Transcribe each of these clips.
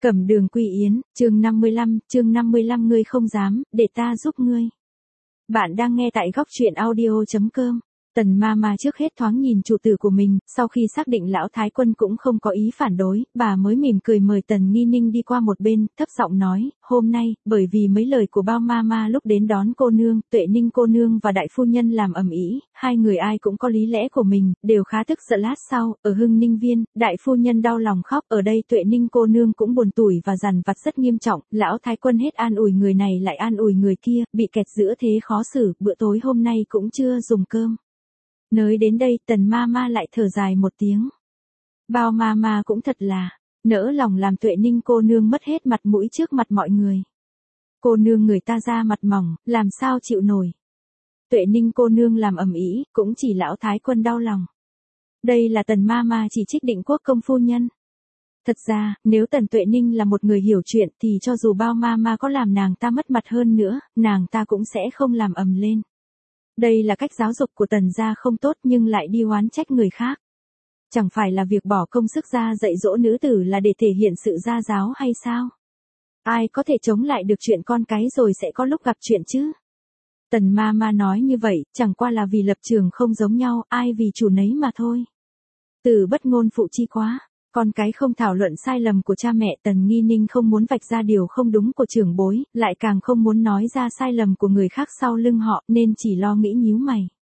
Cẩm Đường Quy Yến, chương 55 ngươi không dám, để ta giúp ngươi. Bạn đang nghe tại góc truyện audio.com. Tần Mama trước hết thoáng nhìn chủ tử của mình, sau khi xác định lão thái quân cũng không có ý phản đối, bà mới mỉm cười mời Tần Nghi Ninh đi qua một bên, thấp giọng nói, hôm nay, bởi vì mấy lời của bao Mama lúc đến đón cô nương, Tuệ Ninh cô nương và đại phu nhân làm ầm ĩ, hai người ai cũng có lý lẽ của mình, đều khá tức giận. Lát sau, ở Hưng Ninh Viên, đại phu nhân đau lòng khóc, ở đây Tuệ Ninh cô nương cũng buồn tủi và dằn vặt rất nghiêm trọng, lão thái quân hết an ủi người này lại an ủi người kia, bị kẹt giữa thế khó xử, bữa tối hôm nay cũng chưa dùng cơm. Nói đến đây Tần Mama lại thở dài một tiếng. Bao Mama cũng thật là, nỡ lòng làm Tuệ Ninh cô nương mất hết mặt mũi trước mặt mọi người. Cô nương người ta ra mặt mỏng, làm sao chịu nổi. Tuệ Ninh cô nương làm ầm ĩ, cũng chỉ lão thái quân đau lòng. Đây là Tần Mama chỉ trích Định Quốc công phu nhân. Thật ra, nếu Tần Tuệ Ninh là một người hiểu chuyện thì cho dù bao Mama có làm nàng ta mất mặt hơn nữa, nàng ta cũng sẽ không làm ầm lên. Đây là cách giáo dục của Tần gia không tốt nhưng lại đi oán trách người khác. Chẳng phải là việc bỏ công sức ra dạy dỗ nữ tử là để thể hiện sự gia giáo hay sao? Ai có thể chống lại được chuyện con cái rồi sẽ có lúc gặp chuyện chứ? Tần Mama nói như vậy, chẳng qua là vì lập trường không giống nhau, ai vì chủ nấy mà thôi. Từ bất ngôn phụ chi quá. Con cái không thảo luận sai lầm của cha mẹ. Tần Nghi Ninh không muốn vạch ra điều không đúng của trưởng bối, lại càng không muốn nói ra sai lầm của người khác sau lưng họ, nên chỉ lo nghĩ nhíu mày.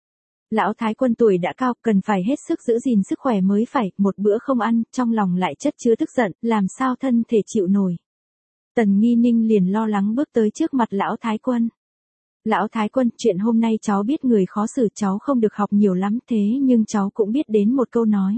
Lão thái quân tuổi đã cao, cần phải hết sức giữ gìn sức khỏe mới phải, một bữa không ăn, trong lòng lại chất chứa tức giận, làm sao thân thể chịu nổi. Tần Nghi Ninh liền lo lắng bước tới trước mặt lão thái quân. Lão thái quân, chuyện hôm nay cháu biết người khó xử, cháu không được học nhiều lắm, thế nhưng cháu cũng biết đến một câu nói.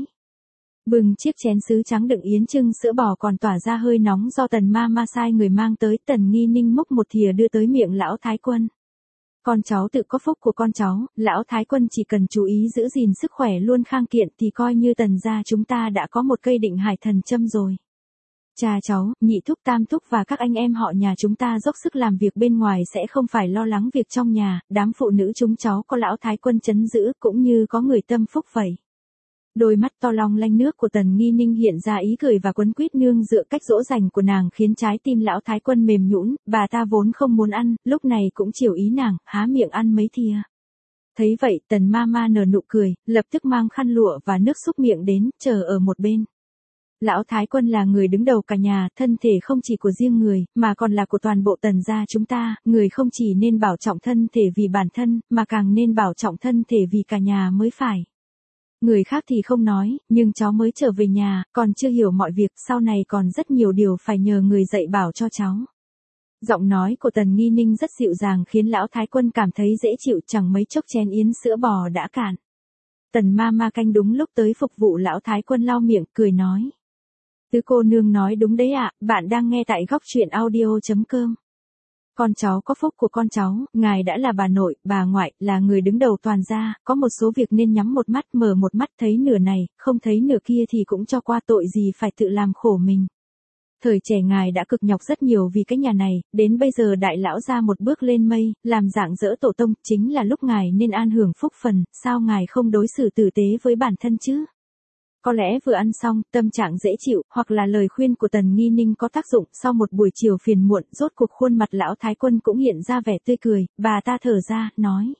Bừng chiếc chén sứ trắng đựng yến trưng sữa bò còn tỏa ra hơi nóng do Tần Mama sai người mang tới. Tần Nghi Ninh múc một thìa đưa tới miệng lão thái quân. Con cháu tự có phúc của con cháu, lão thái quân chỉ cần chú ý giữ gìn sức khỏe luôn khang kiện thì coi như Tần gia chúng ta đã có một cây định hải thần châm rồi. Cha cháu, nhị thúc tam thúc và các anh em họ nhà chúng ta dốc sức làm việc bên ngoài sẽ không phải lo lắng việc trong nhà, đám phụ nữ chúng cháu có lão thái quân trấn giữ cũng như có người tâm phúc vậy. Đôi mắt to long lanh nước của Tần Nghi Ninh hiện ra ý cười và quấn quýt nương dựa cách dỗ dành của nàng khiến trái tim lão thái quân mềm nhũn, bà ta vốn không muốn ăn, lúc này cũng chiều ý nàng, há miệng ăn mấy thìa. Thấy vậy, Tần Mama nở nụ cười, lập tức mang khăn lụa và nước súc miệng đến, chờ ở một bên. Lão thái quân là người đứng đầu cả nhà, thân thể không chỉ của riêng người, mà còn là của toàn bộ Tần gia chúng ta, người không chỉ nên bảo trọng thân thể vì bản thân, mà càng nên bảo trọng thân thể vì cả nhà mới phải. Người khác thì không nói, nhưng cháu mới trở về nhà, còn chưa hiểu mọi việc, sau này còn rất nhiều điều phải nhờ người dạy bảo cho cháu. Giọng nói của Tần Nghi Ninh rất dịu dàng khiến lão thái quân cảm thấy dễ chịu, chẳng mấy chốc chén yến sữa bò đã cạn. Tần Mama canh đúng lúc tới phục vụ lão thái quân lau miệng, cười nói. Tứ cô nương nói đúng đấy ạ, bạn đang nghe tại góc truyện audio.com. Con cháu có phúc của con cháu, ngài đã là bà nội, bà ngoại, là người đứng đầu toàn gia, có một số việc nên nhắm một mắt mở một mắt, thấy nửa này, không thấy nửa kia thì cũng cho qua, tội gì phải tự làm khổ mình. Thời trẻ ngài đã cực nhọc rất nhiều vì cái nhà này, đến bây giờ đại lão ra một bước lên mây, làm rạng rỡ tổ tông, chính là lúc ngài nên an hưởng phúc phần, sao ngài không đối xử tử tế với bản thân chứ? Có lẽ vừa ăn xong, tâm trạng dễ chịu, hoặc là lời khuyên của Tần Nghi Ninh có tác dụng, sau một buổi chiều phiền muộn, rốt cuộc khuôn mặt lão thái quân cũng hiện ra vẻ tươi cười, bà ta thở ra, nói.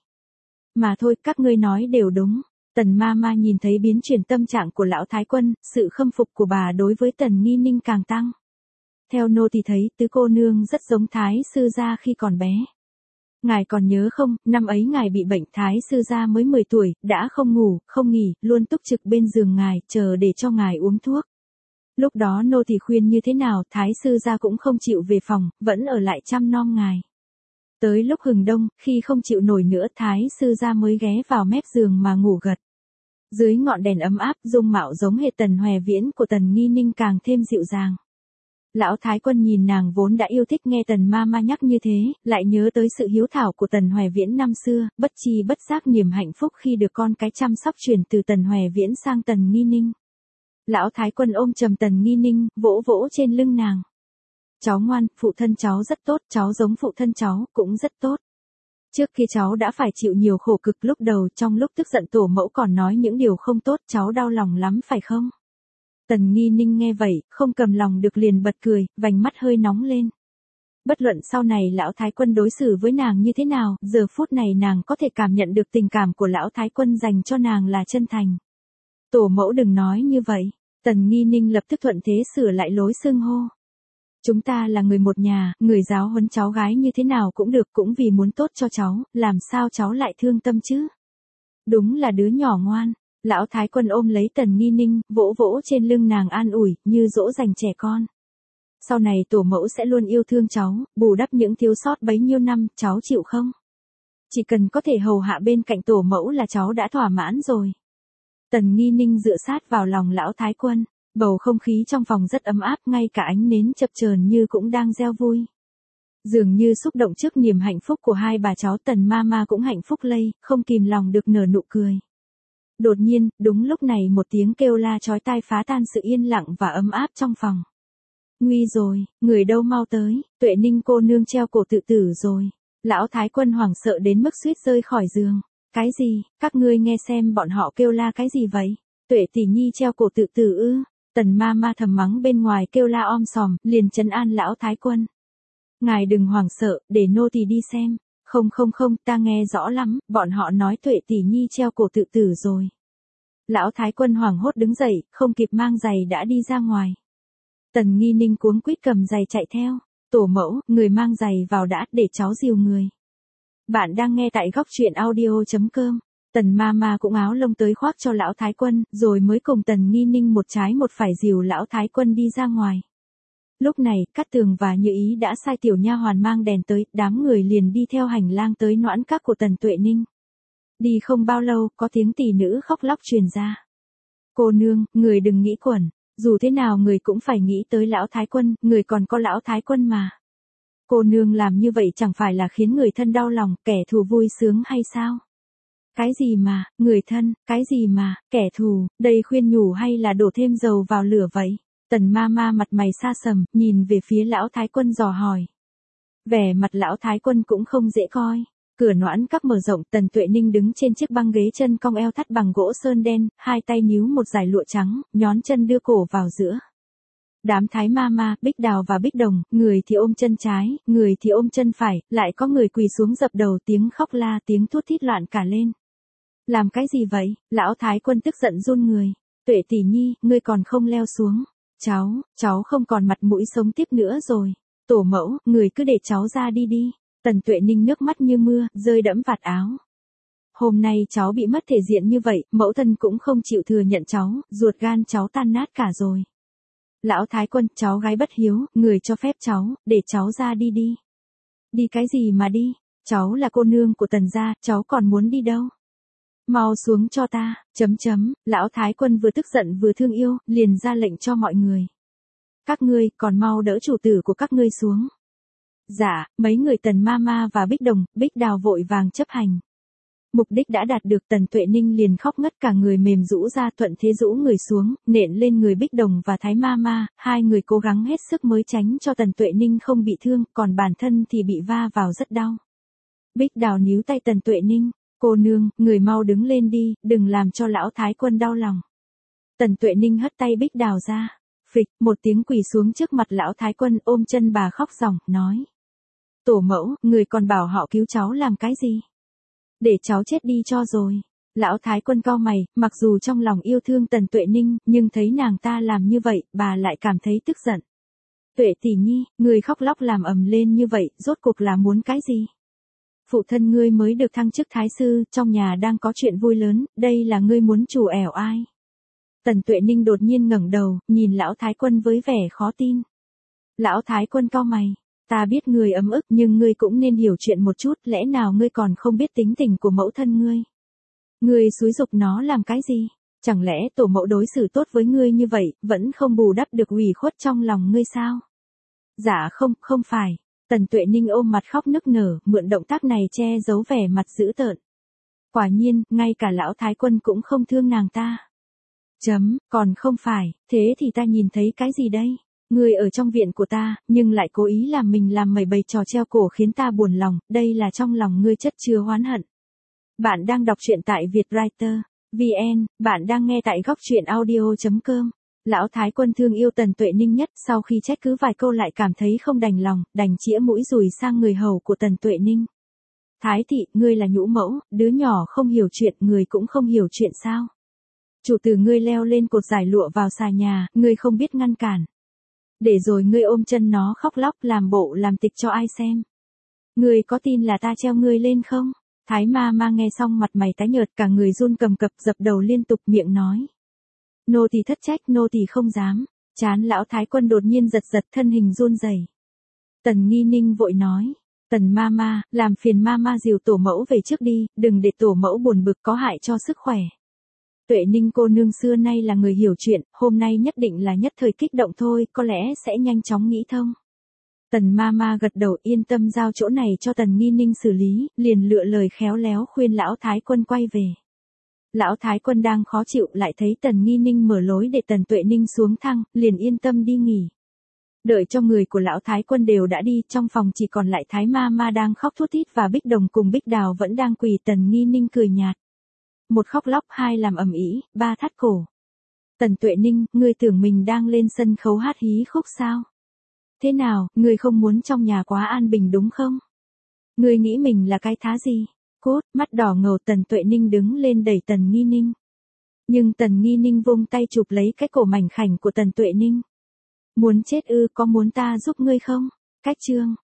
Mà thôi, các ngươi nói đều đúng. Tần Mama nhìn thấy biến chuyển tâm trạng của lão thái quân, sự khâm phục của bà đối với Tần Nghi Ninh càng tăng. Theo nô thì thấy, tứ cô nương rất giống Thái sư gia khi còn bé. Ngài còn nhớ không, năm ấy ngài bị bệnh, Thái sư gia mới 10 tuổi, đã không ngủ, không nghỉ, luôn túc trực bên giường ngài, chờ để cho ngài uống thuốc. Lúc đó nô thì khuyên như thế nào, Thái sư gia cũng không chịu về phòng, vẫn ở lại chăm nom ngài. Tới lúc hừng đông, khi không chịu nổi nữa, Thái sư gia mới ghé vào mép giường mà ngủ gật. Dưới ngọn đèn ấm áp, dung mạo giống hệt Tần Hoè Viễn của Tần Nghi Ninh càng thêm dịu dàng. Lão thái quân nhìn nàng vốn đã yêu thích, nghe Tần Mama nhắc như thế, lại nhớ tới sự hiếu thảo của Tần Hoè Viễn năm xưa, bất chi bất giác niềm hạnh phúc khi được con cái chăm sóc chuyển từ Tần Hoè Viễn sang Tần Nghi Ninh. Lão thái quân ôm chầm Tần Nghi Ninh, vỗ vỗ trên lưng nàng. Cháu ngoan, phụ thân cháu rất tốt, cháu giống phụ thân cháu, cũng rất tốt. Trước kia cháu đã phải chịu nhiều khổ cực, lúc đầu trong lúc tức giận tổ mẫu còn nói những điều không tốt, cháu đau lòng lắm phải không? Tần Nghi Ninh nghe vậy, không cầm lòng được liền bật cười, vành mắt hơi nóng lên. Bất luận sau này lão thái quân đối xử với nàng như thế nào, giờ phút này nàng có thể cảm nhận được tình cảm của lão thái quân dành cho nàng là chân thành. Tổ mẫu đừng nói như vậy. Tần Nghi Ninh lập tức thuận thế sửa lại lối xưng hô. Chúng ta là người một nhà, người giáo huấn cháu gái như thế nào cũng được, cũng vì muốn tốt cho cháu, làm sao cháu lại thương tâm chứ? Đúng là đứa nhỏ ngoan. Lão thái quân ôm lấy Tần Nghi Ninh, vỗ vỗ trên lưng nàng an ủi, như dỗ dành trẻ con. Sau này tổ mẫu sẽ luôn yêu thương cháu, bù đắp những thiếu sót bấy nhiêu năm, cháu chịu không? Chỉ cần có thể hầu hạ bên cạnh tổ mẫu là cháu đã thỏa mãn rồi. Tần Nghi Ninh dựa sát vào lòng lão thái quân, bầu không khí trong phòng rất ấm áp, ngay cả ánh nến chập chờn như cũng đang reo vui. Dường như xúc động trước niềm hạnh phúc của hai bà cháu, Tần Mama cũng hạnh phúc lây, không kìm lòng được nở nụ cười. Đột nhiên, đúng lúc này một tiếng kêu la chói tai phá tan sự yên lặng và ấm áp trong phòng. Nguy rồi, người đâu mau tới, Tuệ Ninh cô nương treo cổ tự tử rồi. Lão thái quân hoảng sợ đến mức suýt rơi khỏi giường. Cái gì, các ngươi nghe xem bọn họ kêu la cái gì vậy? Tuệ tỷ nhi treo cổ tự tử ư? Tần Mama thầm mắng bên ngoài kêu la om sòm, liền trấn an lão thái quân. Ngài đừng hoảng sợ, để nô tỳ đi xem. Không, ta nghe rõ lắm, bọn họ nói Tuệ tỷ nhi treo cổ tự tử rồi. Lão thái quân hoảng hốt đứng dậy, không kịp mang giày đã đi ra ngoài. Tần Nghi Ninh cuống quýt cầm giày chạy theo. Tổ mẫu, người mang giày vào đã, để cháu dìu người. Bạn đang nghe tại góc truyện audio.com. Tần Mama cũng áo lông tới khoác cho lão thái quân, rồi mới cùng Tần Nghi Ninh một trái một phải dìu lão thái quân đi ra ngoài. Lúc này, Cát Tường và Như Ý đã sai tiểu nha hoàn mang đèn tới, đám người liền đi theo hành lang tới noãn các của Tần Tuệ Ninh. Đi không bao lâu, có tiếng tỷ nữ khóc lóc truyền ra. Cô nương, người đừng nghĩ quẩn, dù thế nào người cũng phải nghĩ tới lão thái quân, người còn có lão thái quân mà. Cô nương làm như vậy chẳng phải là khiến người thân đau lòng, kẻ thù vui sướng hay sao? Cái gì mà, người thân, cái gì mà, kẻ thù, đây khuyên nhủ hay là đổ thêm dầu vào lửa vậy? Tần Mama mặt mày xa sầm, nhìn về phía lão thái quân dò hỏi. Vẻ mặt lão thái quân cũng không dễ coi. Cửa noãn các mở rộng, Tần Tuệ Ninh đứng trên chiếc băng ghế chân cong eo thắt bằng gỗ sơn đen, hai tay níu một dải lụa trắng, nhón chân đưa cổ vào giữa. Đám Thái Mama, Bích Đào và Bích Đồng, người thì ôm chân trái, người thì ôm chân phải, lại có người quỳ xuống dập đầu, tiếng khóc la, tiếng thút thít loạn cả lên. Làm cái gì vậy? Lão thái quân tức giận run người. Tuệ tỷ nhi, ngươi còn không leo xuống. Cháu không còn mặt mũi sống tiếp nữa rồi. Tổ mẫu, người cứ để cháu ra đi đi. Tần Tuệ Ninh nước mắt như mưa, rơi đẫm vạt áo. Hôm nay cháu bị mất thể diện như vậy, mẫu thân cũng không chịu thừa nhận cháu, ruột gan cháu tan nát cả rồi. Lão thái quân, cháu gái bất hiếu, người cho phép cháu, để cháu ra đi đi. Đi cái gì mà đi, cháu là cô nương của Tần gia, cháu còn muốn đi đâu? Mau xuống cho ta, lão thái quân vừa tức giận vừa thương yêu, liền ra lệnh cho mọi người. Các ngươi, còn mau đỡ chủ tử của các ngươi xuống. Dạ, mấy người Tần Mama và Bích Đồng, Bích Đào vội vàng chấp hành. Mục đích đã đạt được, Tần Tuệ Ninh liền khóc ngất cả người, mềm rũ ra, thuận thế rũ người xuống, nện lên người Bích Đồng và Thái Mama, hai người cố gắng hết sức mới tránh cho Tần Tuệ Ninh không bị thương, còn bản thân thì bị va vào rất đau. Bích Đào níu tay Tần Tuệ Ninh, cô nương, người mau đứng lên đi, đừng làm cho lão thái quân đau lòng. Tần Tuệ Ninh hất tay Bích Đào ra, phịch, một tiếng quỳ xuống trước mặt lão thái quân, ôm chân bà khóc ròng, nói. Tổ mẫu, người còn bảo họ cứu cháu làm cái gì? Để cháu chết đi cho rồi. Lão thái quân cau mày, mặc dù trong lòng yêu thương Tần Tuệ Ninh, nhưng thấy nàng ta làm như vậy, bà lại cảm thấy tức giận. Tuệ tỷ nhi, người khóc lóc làm ầm lên như vậy, rốt cuộc là muốn cái gì? Phụ thân ngươi mới được thăng chức thái sư, trong nhà đang có chuyện vui lớn, đây là ngươi muốn trù ẻo ai? Tần Tuệ Ninh đột nhiên ngẩng đầu, nhìn lão thái quân với vẻ khó tin. Lão thái quân cau mày. Ta biết ngươi ấm ức, nhưng ngươi cũng nên hiểu chuyện một chút, lẽ nào ngươi còn không biết tính tình của mẫu thân ngươi? Ngươi xúi giục nó làm cái gì? Chẳng lẽ tổ mẫu đối xử tốt với ngươi như vậy, vẫn không bù đắp được ủy khuất trong lòng ngươi sao? Dạ không phải. Tần Tuệ Ninh ôm mặt khóc nức nở, mượn động tác này che giấu vẻ mặt dữ tợn. Quả nhiên, ngay cả lão thái quân cũng không thương nàng ta. Còn không phải, thế thì ta nhìn thấy cái gì đây? Ngươi ở trong viện của ta, nhưng lại cố ý làm mình làm mẩy bày trò treo cổ khiến ta buồn lòng, đây là trong lòng ngươi chất chứa oán hận. Bạn đang đọc truyện tại Vietwriter.vn, bạn đang nghe tại góc truyện audio.com. Lão Thái Quân thương yêu Tần Tuệ Ninh nhất, sau khi trách cứ vài câu lại cảm thấy không đành lòng, đành chĩa mũi dùi sang người hầu của Tần Tuệ Ninh. Thái thị, ngươi là nhũ mẫu, đứa nhỏ không hiểu chuyện, người cũng không hiểu chuyện sao? Chủ tử ngươi leo lên cột giải lụa vào xà nhà, ngươi không biết ngăn cản. Để rồi ngươi ôm chân nó khóc lóc làm bộ làm tịch cho ai xem. Ngươi có tin là ta treo ngươi lên không? Thái ma ma nghe xong mặt mày tái nhợt, cả người run cầm cập, dập đầu liên tục, miệng nói. Nô tỳ thất trách, nô tỳ không dám. Trán lão Thái Quân đột nhiên giật giật, thân hình run rẩy. Tần Nghi Ninh vội nói. Tần ma ma, làm phiền ma ma dìu tổ mẫu về trước đi, đừng để tổ mẫu buồn bực có hại cho sức khỏe. Tuệ Ninh cô nương xưa nay là người hiểu chuyện, hôm nay nhất định là nhất thời kích động thôi, có lẽ sẽ nhanh chóng nghĩ thông. Tần ma ma gật đầu, yên tâm, giao chỗ này cho Tần Nghi Ninh xử lý, liền lựa lời khéo léo khuyên lão Thái Quân quay về. Lão Thái Quân đang khó chịu, lại thấy Tần Nghi Ninh mở lối để Tần Tuệ Ninh xuống thang, liền yên tâm đi nghỉ. Đợi cho người của lão Thái Quân đều đã đi, trong phòng chỉ còn lại Thái ma ma đang khóc thút thít và Bích Đồng cùng Bích Đào vẫn đang quỳ. Tần Nghi Ninh cười nhạt. Một khóc lóc, hai làm ầm ĩ, ba thắt cổ. Tần Tuệ Ninh, ngươi tưởng mình đang lên sân khấu hát hí khúc sao? Thế nào, ngươi không muốn trong nhà quá an bình đúng không? Ngươi nghĩ mình là cái thá gì? Cốt, mắt đỏ ngầu. Tần Tuệ Ninh đứng lên đẩy Tần Nghi Ninh. Nhưng Tần Nghi Ninh vung tay chụp lấy cái cổ mảnh khảnh của Tần Tuệ Ninh. Muốn chết ư, có muốn ta giúp ngươi không? Cách chương.